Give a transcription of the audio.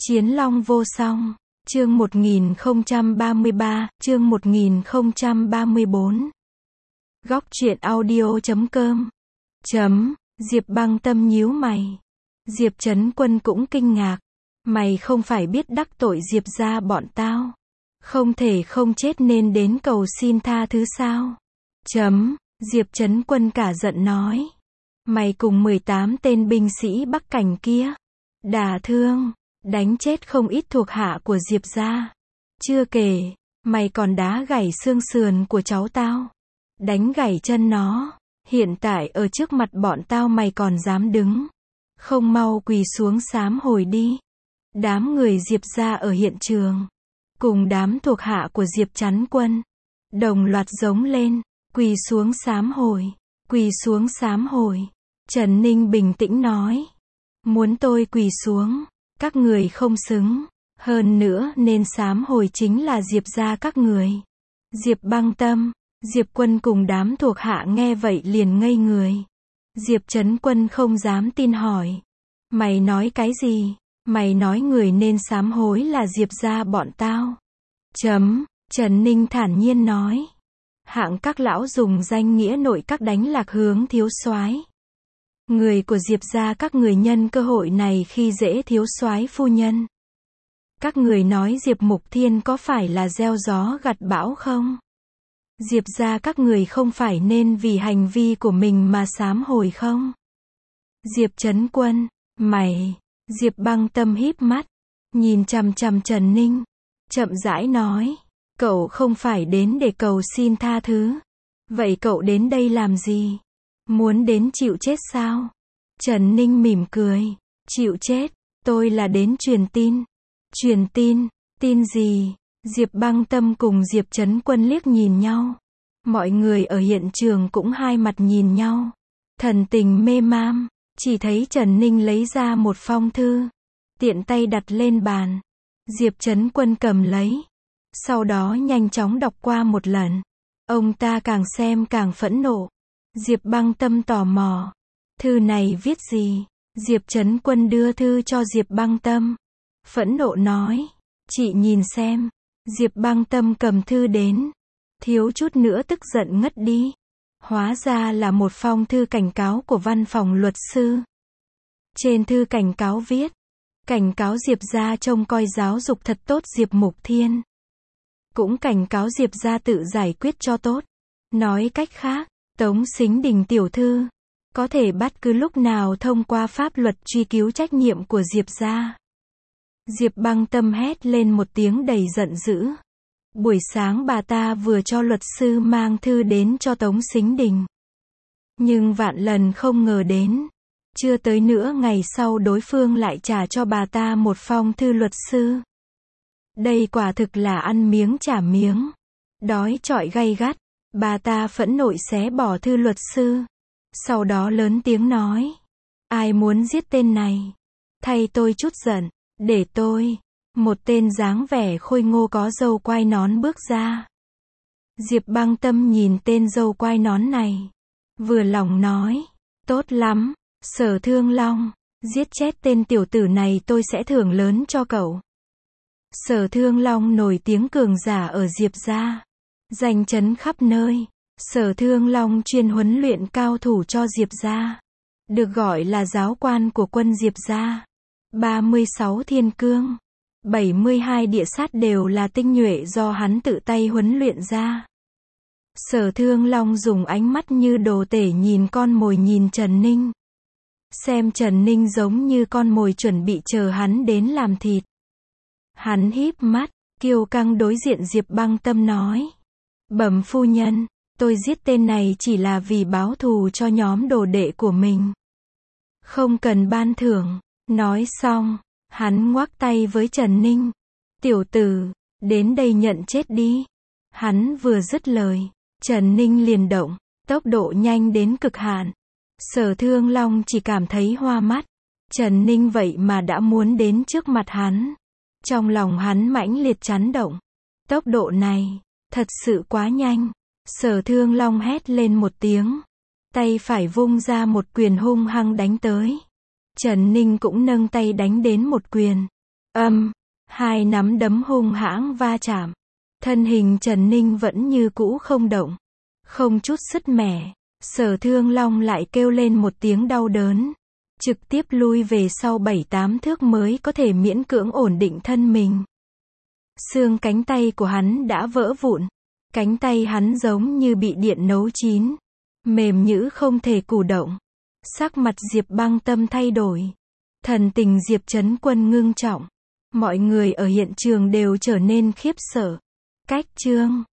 Chiến long vô song. Chương 1033, chương 1034. Góc truyện audio.com. Diệp Băng Tâm nhíu mày. Diệp Trấn Quân cũng kinh ngạc. Mày không phải biết đắc tội Diệp gia bọn tao. Không thể không chết nên đến cầu xin tha thứ sao? Diệp Trấn Quân cả giận nói. Mày cùng 18 tên binh sĩ Bắc Cảnh kia. Đả thương, đánh chết không ít thuộc hạ của Diệp gia. Chưa kể, mày còn đá gãy xương sườn của cháu tao. Đánh gãy chân nó. Hiện tại ở trước mặt bọn tao mày còn dám đứng. Không mau quỳ xuống sám hối đi. Đám người Diệp gia ở hiện trường, cùng đám thuộc hạ của Diệp Trấn Quân, đồng loạt giống lên, quỳ xuống sám hối, quỳ xuống sám hối. Trần Ninh bình tĩnh nói, muốn tôi quỳ xuống, các người không xứng, hơn nữa nên sám hối chính là Diệp gia các người. Diệp Băng Tâm, Diệp Quân cùng đám thuộc hạ nghe vậy liền ngây người. Diệp Trấn Quân không dám tin hỏi, mày nói cái gì? Mày nói người nên sám hối là Diệp gia bọn tao. Trần Ninh thản nhiên nói. Hạng các lão dùng danh nghĩa nội các đánh lạc hướng thiếu soái. Người của Diệp gia các người nhân cơ hội này khi dễ thiếu soái phu nhân. Các người nói Diệp Mục Thiên có phải là gieo gió gặt bão không? Diệp gia các người không phải nên vì hành vi của mình mà sám hối không? Diệp Trấn Quân, mày... Diệp Băng Tâm híp mắt, nhìn chằm chằm Trần Ninh, chậm rãi nói, cậu không phải đến để cầu xin tha thứ. Vậy cậu đến đây làm gì? Muốn đến chịu chết sao? Trần Ninh mỉm cười, chịu chết, tôi là đến truyền tin. Truyền tin, tin gì? Diệp Băng Tâm cùng Diệp Trấn Quân liếc nhìn nhau. Mọi người ở hiện trường cũng hai mặt nhìn nhau, thần tình mê man. Chỉ thấy Trần Ninh lấy ra một phong thư, tiện tay đặt lên bàn. Diệp Trấn Quân cầm lấy, sau đó nhanh chóng đọc qua một lần. Ông ta càng xem càng phẫn nộ. Diệp Băng Tâm tò mò, thư này viết gì? Diệp Trấn Quân đưa thư cho Diệp Băng Tâm, phẫn nộ nói, chị nhìn xem. Diệp Băng Tâm cầm thư đến, thiếu chút nữa tức giận ngất đi. Hóa ra là một phong thư cảnh cáo của văn phòng luật sư. Trên thư cảnh cáo viết, cảnh cáo Diệp gia trông coi giáo dục thật tốt Diệp Mục Thiên. Cũng cảnh cáo Diệp gia tự giải quyết cho tốt. Nói cách khác, Tống Sính Đình tiểu thư có thể bất cứ lúc nào thông qua pháp luật truy cứu trách nhiệm của Diệp gia. Diệp Băng Tâm hét lên một tiếng đầy giận dữ. Buổi sáng bà ta vừa cho luật sư mang thư đến cho Tống Sính Đình. Nhưng vạn lần không ngờ đến, chưa tới nửa ngày sau đối phương lại trả cho bà ta một phong thư luật sư. Đây quả thực là ăn miếng trả miếng. Đói chọi gay gắt, bà ta phẫn nộ xé bỏ thư luật sư. Sau đó lớn tiếng nói, ai muốn giết tên này? Thay tôi chút giận, để tôi. Một tên dáng vẻ khôi ngô có râu quai nón bước ra. Diệp Băng Tâm nhìn tên râu quai nón này, vừa lòng nói, tốt lắm, Sở Thương Long, giết chết tên tiểu tử này tôi sẽ thưởng lớn cho cậu. Sở Thương Long nổi tiếng cường giả ở Diệp gia, danh chấn khắp nơi. Sở Thương Long chuyên huấn luyện cao thủ cho Diệp gia, được gọi là giáo quan của quân Diệp gia. 36 thiên cương, 72 địa sát đều là tinh nhuệ do hắn tự tay huấn luyện ra. Sở Thương Long dùng ánh mắt như đồ tể nhìn con mồi nhìn Trần Ninh. Xem Trần Ninh giống như con mồi chuẩn bị chờ hắn đến làm thịt. Hắn híp mắt, kiêu căng đối diện Diệp Băng Tâm nói. Bẩm phu nhân, tôi giết tên này chỉ là vì báo thù cho nhóm đồ đệ của mình. Không cần ban thưởng. Nói xong, hắn ngoắc tay với Trần Ninh. Tiểu tử, đến đây nhận chết đi. Hắn vừa dứt lời, Trần Ninh liền động, tốc độ nhanh đến cực hạn. Sở Thương Long chỉ cảm thấy hoa mắt. Trần Ninh vậy mà đã muốn đến trước mặt hắn. Trong lòng hắn mãnh liệt chấn động. Tốc độ này, thật sự quá nhanh. Sở Thương Long hét lên một tiếng. Tay phải vung ra một quyền hung hăng đánh tới. Trần Ninh cũng nâng tay đánh đến một quyền. Hai nắm đấm hung hãn va chạm. Thân hình Trần Ninh vẫn như cũ không động. Không chút sứt mẻ. Sở Thương Long lại kêu lên một tiếng đau đớn. Trực tiếp lui về sau 7-8 thước mới có thể miễn cưỡng ổn định thân mình. Xương cánh tay của hắn đã vỡ vụn. Cánh tay hắn giống như bị điện nấu chín. Mềm nhũn không thể cử động. Sắc mặt Diệp Băng Tâm thay đổi. Thần tình Diệp Trấn Quân ngưng trọng. Mọi người ở hiện trường đều trở nên khiếp sợ. Cách chương